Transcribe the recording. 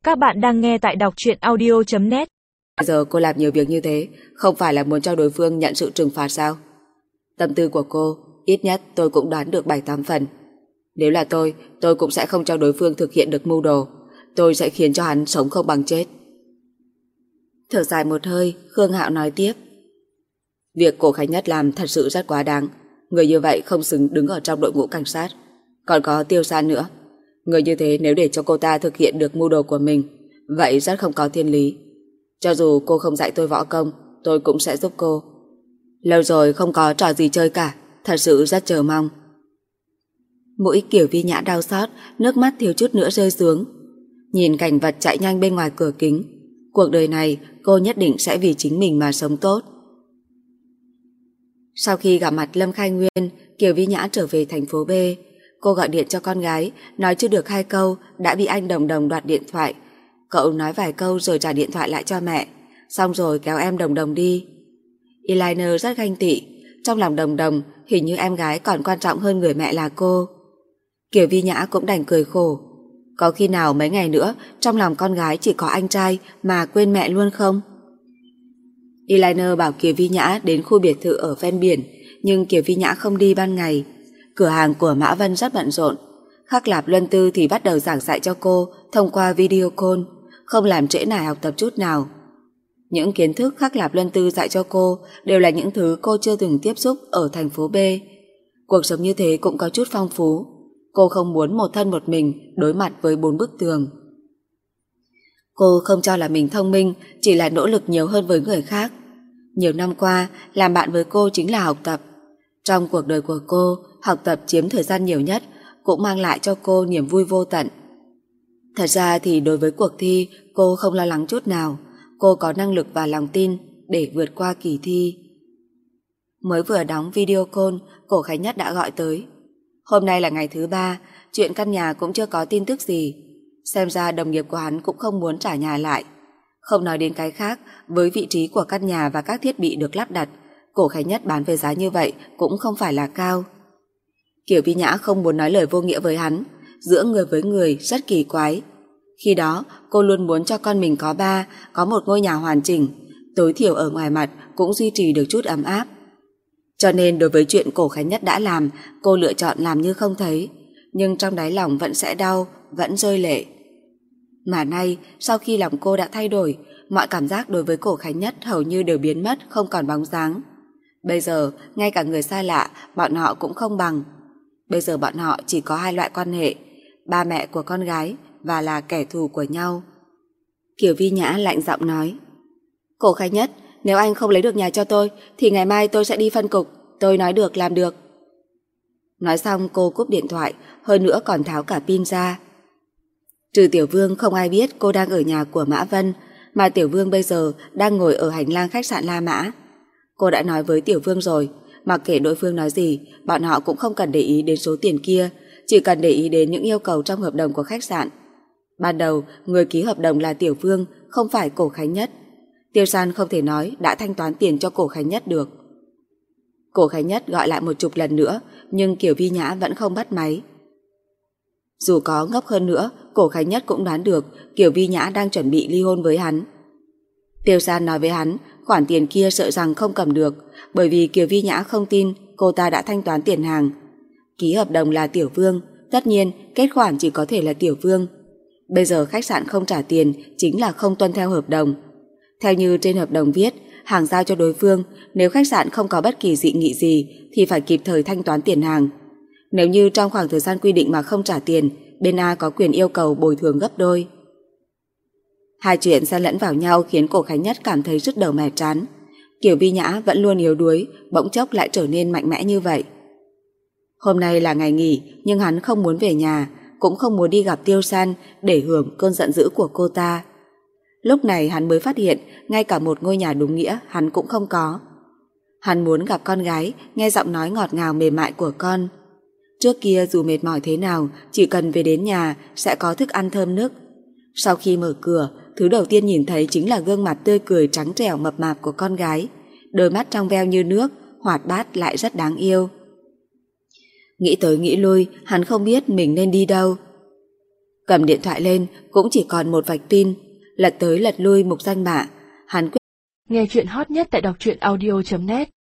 Các bạn đang nghe tại đọc truyện audio.net. Bây giờ cô làm nhiều việc như thế, không phải là muốn cho đối phương nhận sự trừng phạt sao? Tâm tư của cô, ít nhất tôi cũng đoán được 7-8 phần. Nếu là tôi cũng sẽ không cho đối phương thực hiện được mưu đồ. Tôi sẽ khiến cho hắn sống không bằng chết. Thở dài một hơi, Khương Hạo nói tiếp. Việc Cổ Khánh Nhất làm thật sự rất quá đáng. Người như vậy không xứng đứng ở trong đội ngũ cảnh sát. Còn có Tiêu San nữa. Người như thế nếu để cho cô ta thực hiện được mưu đồ của mình, vậy rất không có thiên lý. Cho dù cô không dạy tôi võ công, tôi cũng sẽ giúp cô. Lâu rồi không có trò gì chơi cả, thật sự rất chờ mong. Mũi Kiều Vi Nhã đau xót, nước mắt thiếu chút nữa rơi xuống. Nhìn cảnh vật chạy nhanh bên ngoài cửa kính, cuộc đời này cô nhất định sẽ vì chính mình mà sống tốt. Sau khi gặp mặt Lâm Khai Nguyên, Kiều Vi Nhã trở về thành phố B. Cô gọi điện cho con gái, nói chưa được 2 câu đã bị anh Đồng Đồng đoạt điện thoại. Cậu nói vài câu rồi trả điện thoại lại cho mẹ, xong rồi kéo em Đồng Đồng đi. Eliner rất ganh tị, trong lòng Đồng Đồng hình như em gái còn quan trọng hơn người mẹ là cô. Kiều Vi Nhã cũng đành cười khổ. Có khi nào mấy ngày nữa trong lòng con gái chỉ có anh trai mà quên mẹ luôn không? Eliner bảo Kiều Vi Nhã đến khu biệt thự ở ven biển, nhưng Kiều Vi Nhã không đi ban ngày. Cửa hàng của Mã Vân rất bận rộn. Khắc Lạp Luân Tư thì bắt đầu giảng dạy cho cô thông qua video call, không làm trễ nải học tập chút nào. Những kiến thức Khắc Lạp Luân Tư dạy cho cô đều là những thứ cô chưa từng tiếp xúc ở thành phố B. Cuộc sống như thế cũng có chút phong phú. Cô không muốn một thân một mình đối mặt với 4 bức tường. Cô không cho là mình thông minh, chỉ là nỗ lực nhiều hơn với người khác. Nhiều năm qua, làm bạn với cô chính là học tập. Trong cuộc đời của cô, học tập chiếm thời gian nhiều nhất, cũng mang lại cho cô niềm vui vô tận. Thật ra thì đối với cuộc thi, cô không lo lắng chút nào. Cô có năng lực và lòng tin để vượt qua kỳ thi. Mới vừa đóng video call, Cổ Khánh Nhất đã gọi tới. Hôm nay là ngày thứ 3, chuyện căn nhà cũng chưa có tin tức gì. Xem ra đồng nghiệp của hắn cũng không muốn trả nhà lại. Không nói đến cái khác, với vị trí của căn nhà và các thiết bị được lắp đặt, Cổ Khánh Nhất bán với giá như vậy cũng không phải là cao. Kiều Vi Nhã không muốn nói lời vô nghĩa với hắn, giữa người với người rất kỳ quái. Khi đó, cô luôn muốn cho con mình có ba, có một ngôi nhà hoàn chỉnh, tối thiểu ở ngoài mặt cũng duy trì được chút ấm áp. Cho nên đối với chuyện Cổ Khánh Nhất đã làm, cô lựa chọn làm như không thấy, nhưng trong đáy lòng vẫn sẽ đau, vẫn rơi lệ. Mà nay, sau khi lòng cô đã thay đổi, mọi cảm giác đối với Cổ Khánh Nhất hầu như đều biến mất, không còn bóng dáng. Bây giờ, ngay cả người xa lạ, bọn họ cũng không bằng. Bây giờ bọn họ chỉ có 2 loại quan hệ, ba mẹ của con gái và là kẻ thù của nhau. Kiều Vi Nhã lạnh giọng nói. Cổ Khánh Nhất, nếu anh không lấy được nhà cho tôi, thì ngày mai tôi sẽ đi phân cục, tôi nói được làm được. Nói xong cô cúp điện thoại, hơn nữa còn tháo cả pin ra. Trừ Tiểu Vương không ai biết cô đang ở nhà của Mã Vân, mà Tiểu Vương bây giờ đang ngồi ở hành lang khách sạn La Mã. Cô đã nói với Tiểu Vương rồi, mặc kệ đối phương nói gì, bọn họ cũng không cần để ý đến số tiền kia, chỉ cần để ý đến những yêu cầu trong hợp đồng của khách sạn. Ban đầu, người ký hợp đồng là Tiểu Vương, không phải Cổ Khánh Nhất. Tiêu San không thể nói đã thanh toán tiền cho Cổ Khánh Nhất được. Cổ Khánh Nhất gọi lại 10 lần nữa, nhưng Kiều Vi Nhã vẫn không bắt máy. Dù có ngốc hơn nữa, Cổ Khánh Nhất cũng đoán được Kiều Vi Nhã đang chuẩn bị ly hôn với hắn. Tiêu San nói với hắn, khoản tiền kia sợ rằng không cầm được, bởi vì Kiều Vi Nhã không tin cô ta đã thanh toán tiền hàng. Ký hợp đồng là Tiểu Vương, tất nhiên kết khoản chỉ có thể là Tiểu Vương. Bây giờ khách sạn không trả tiền chính là không tuân theo hợp đồng. Theo như trên hợp đồng viết, hàng giao cho đối phương, nếu khách sạn không có bất kỳ dị nghị gì thì phải kịp thời thanh toán tiền hàng. Nếu như trong khoảng thời gian quy định mà không trả tiền, bên A có quyền yêu cầu bồi thường gấp đôi. Hai chuyện xen lẫn vào nhau khiến Cổ Khánh Nhất cảm thấy rứt đầu mẻ trán. Kiều Vi Nhã vẫn luôn yếu đuối, bỗng chốc lại trở nên mạnh mẽ như vậy. Hôm nay là ngày nghỉ, nhưng hắn không muốn về nhà, cũng không muốn đi gặp Tiêu San để hưởng cơn giận dữ của cô ta. Lúc này hắn mới phát hiện ngay cả một ngôi nhà đúng nghĩa hắn cũng không có. Hắn muốn gặp con gái, nghe giọng nói ngọt ngào mềm mại của con. Trước kia dù mệt mỏi thế nào, chỉ cần về đến nhà sẽ có thức ăn thơm nức. Sau khi mở cửa, thứ đầu tiên nhìn thấy chính là gương mặt tươi cười trắng trẻo mập mạp của con gái, đôi mắt trong veo như nước, hoạt bát lại rất đáng yêu. Nghĩ tới nghĩ lui, hắn không biết mình nên đi đâu. Cầm điện thoại lên cũng chỉ còn một vạch pin. Lật tới lật lui mục danh bạ. Hắn nghe chuyện hot nhất tại đọc truyện audio.net